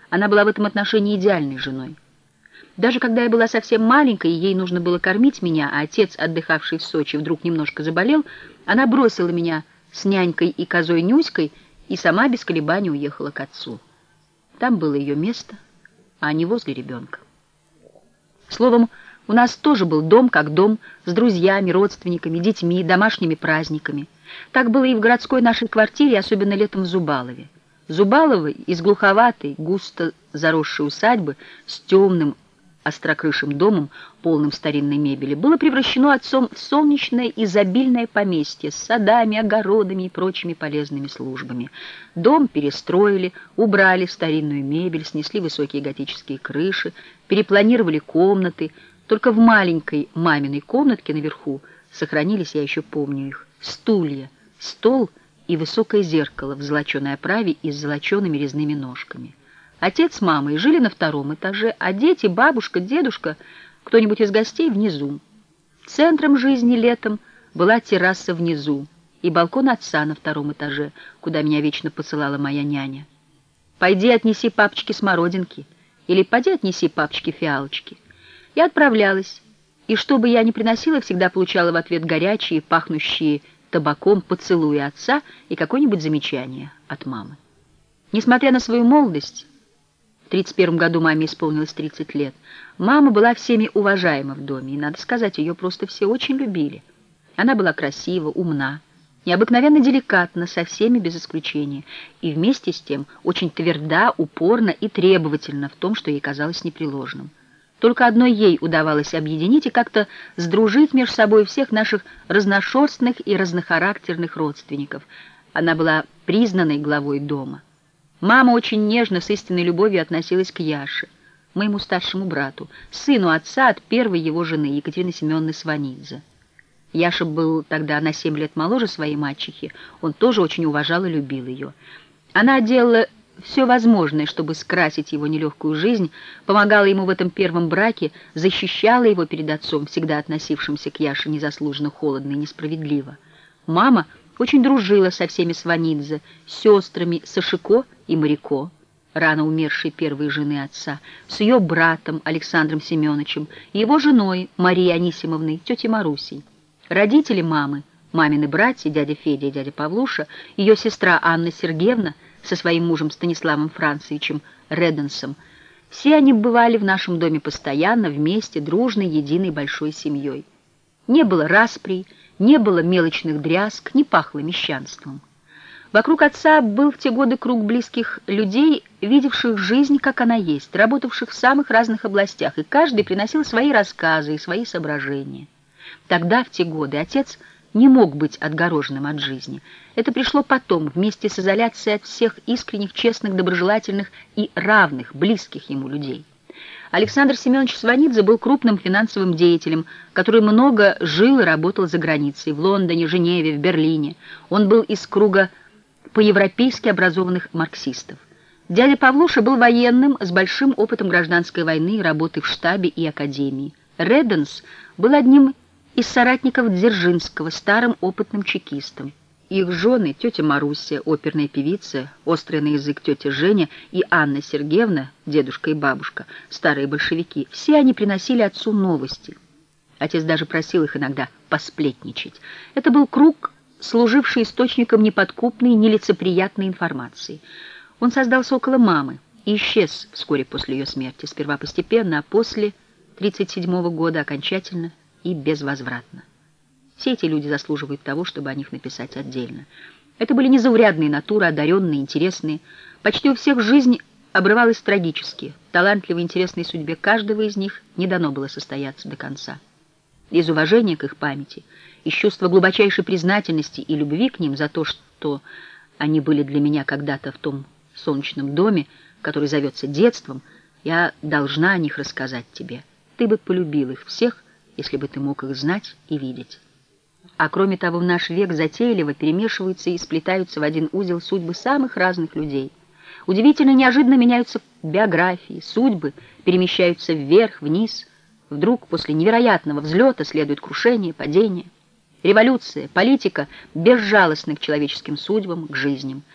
Она была в этом отношении идеальной женой. Даже когда я была совсем маленькой, и ей нужно было кормить меня, а отец, отдыхавший в Сочи, вдруг немножко заболел, она бросила меня с нянькой и козой Нюськой и сама без колебаний уехала к отцу. Там было ее место, а не возле ребенка. Словом, у нас тоже был дом как дом, с друзьями, родственниками, детьми, домашними праздниками. Так было и в городской нашей квартире, особенно летом в Зубалове. Зубалово из глуховатой, густо заросшей усадьбы с темным острокрышим домом, полным старинной мебели, было превращено отцом в солнечное изобильное поместье с садами, огородами и прочими полезными службами. Дом перестроили, убрали старинную мебель, снесли высокие готические крыши, перепланировали комнаты. Только в маленькой маминой комнатке наверху сохранились, я еще помню их, стулья, стол и высокое зеркало в золоченой оправе и с золочеными резными ножками. Отец с мамой жили на втором этаже, а дети, бабушка, дедушка, кто-нибудь из гостей внизу. Центром жизни летом была терраса внизу и балкон отца на втором этаже, куда меня вечно посылала моя няня. «Пойди отнеси папочке смородинки» или «Пойди отнеси папочке фиалочки». Я отправлялась, и что бы я ни приносила, всегда получала в ответ горячие, пахнущие табаком поцелуи отца и какое-нибудь замечание от мамы. Несмотря на свою молодость, в 1931 году маме исполнилось 30 лет, мама была всеми уважаема в доме, и, надо сказать, ее просто все очень любили. Она была красива, умна, необыкновенно деликатна со всеми без исключения, и вместе с тем очень тверда, упорна и требовательна в том, что ей казалось непреложным. Только одной ей удавалось объединить и как-то сдружить между собой всех наших разношерстных и разнохарактерных родственников. Она была признанной главой дома. Мама очень нежно, с истинной любовью относилась к Яше, моему старшему брату, сыну отца от первой его жены, Екатерины Семеновны Сванидзе. Яша был тогда на 7 лет моложе своей мачехи, он тоже очень уважал и любил ее. Она делала все возможное, чтобы скрасить его нелегкую жизнь, помогала ему в этом первом браке, защищала его перед отцом, всегда относившимся к Яше незаслуженно холодно и несправедливо. Мама очень дружила со всеми Сванидзе, сестрами Сашико и Марико, рано умершей первой жены отца, с ее братом Александром Семеновичем, его женой Марией Анисимовной, тетей Марусей. Родители мамы, мамины братья, дядя Федя и дядя Павлуша, ее сестра Анна Сергеевна со своим мужем Станиславом Францевичем Реденсом, все они бывали в нашем доме постоянно, вместе, дружной, единой большой семьей. Не было расприй, не было мелочных дрязг, не пахло мещанством. Вокруг отца был в те годы круг близких людей, видевших жизнь, как она есть, работавших в самых разных областях, и каждый приносил свои рассказы и свои соображения. Тогда, в те годы, отец не мог быть отгороженным от жизни. Это пришло потом, вместе с изоляцией от всех искренних, честных, доброжелательных и равных, близких ему людей. Александр Семенович Сванидзе был крупным финансовым деятелем, который много жил и работал за границей, в Лондоне, Женеве, в Берлине. Он был из круга по-европейски образованных марксистов. Дядя Павлуша был военным с большим опытом гражданской войны и работы в штабе и академии. Реденс был одним из соратников Дзержинского, старым опытным чекистом. Их жены, тетя Маруся, оперная певица, острый на язык тетя Женя и Анна Сергеевна, дедушка и бабушка, старые большевики, все они приносили отцу новости. Отец даже просил их иногда посплетничать. Это был круг, служивший источником неподкупной, нелицеприятной информации. Он создался около мамы и исчез вскоре после ее смерти, сперва постепенно, а после 1937 года окончательно и безвозвратно. Все эти люди заслуживают того, чтобы о них написать отдельно. Это были незаурядные натуры, одаренные, интересные. Почти у всех жизнь обрывалась трагически. Талантливой, интересной судьбе каждого из них не дано было состояться до конца. Из уважения к их памяти, из чувства глубочайшей признательности и любви к ним за то, что они были для меня когда-то в том солнечном доме, который зовется детством, я должна о них рассказать тебе. Ты бы полюбил их всех, если бы ты мог их знать и видеть. А кроме того, в наш век затейливо перемешиваются и сплетаются в один узел судьбы самых разных людей. Удивительно неожиданно меняются биографии, судьбы перемещаются вверх, вниз. Вдруг после невероятного взлета следует крушение, падение. Революция, политика безжалостны к человеческим судьбам, к жизням.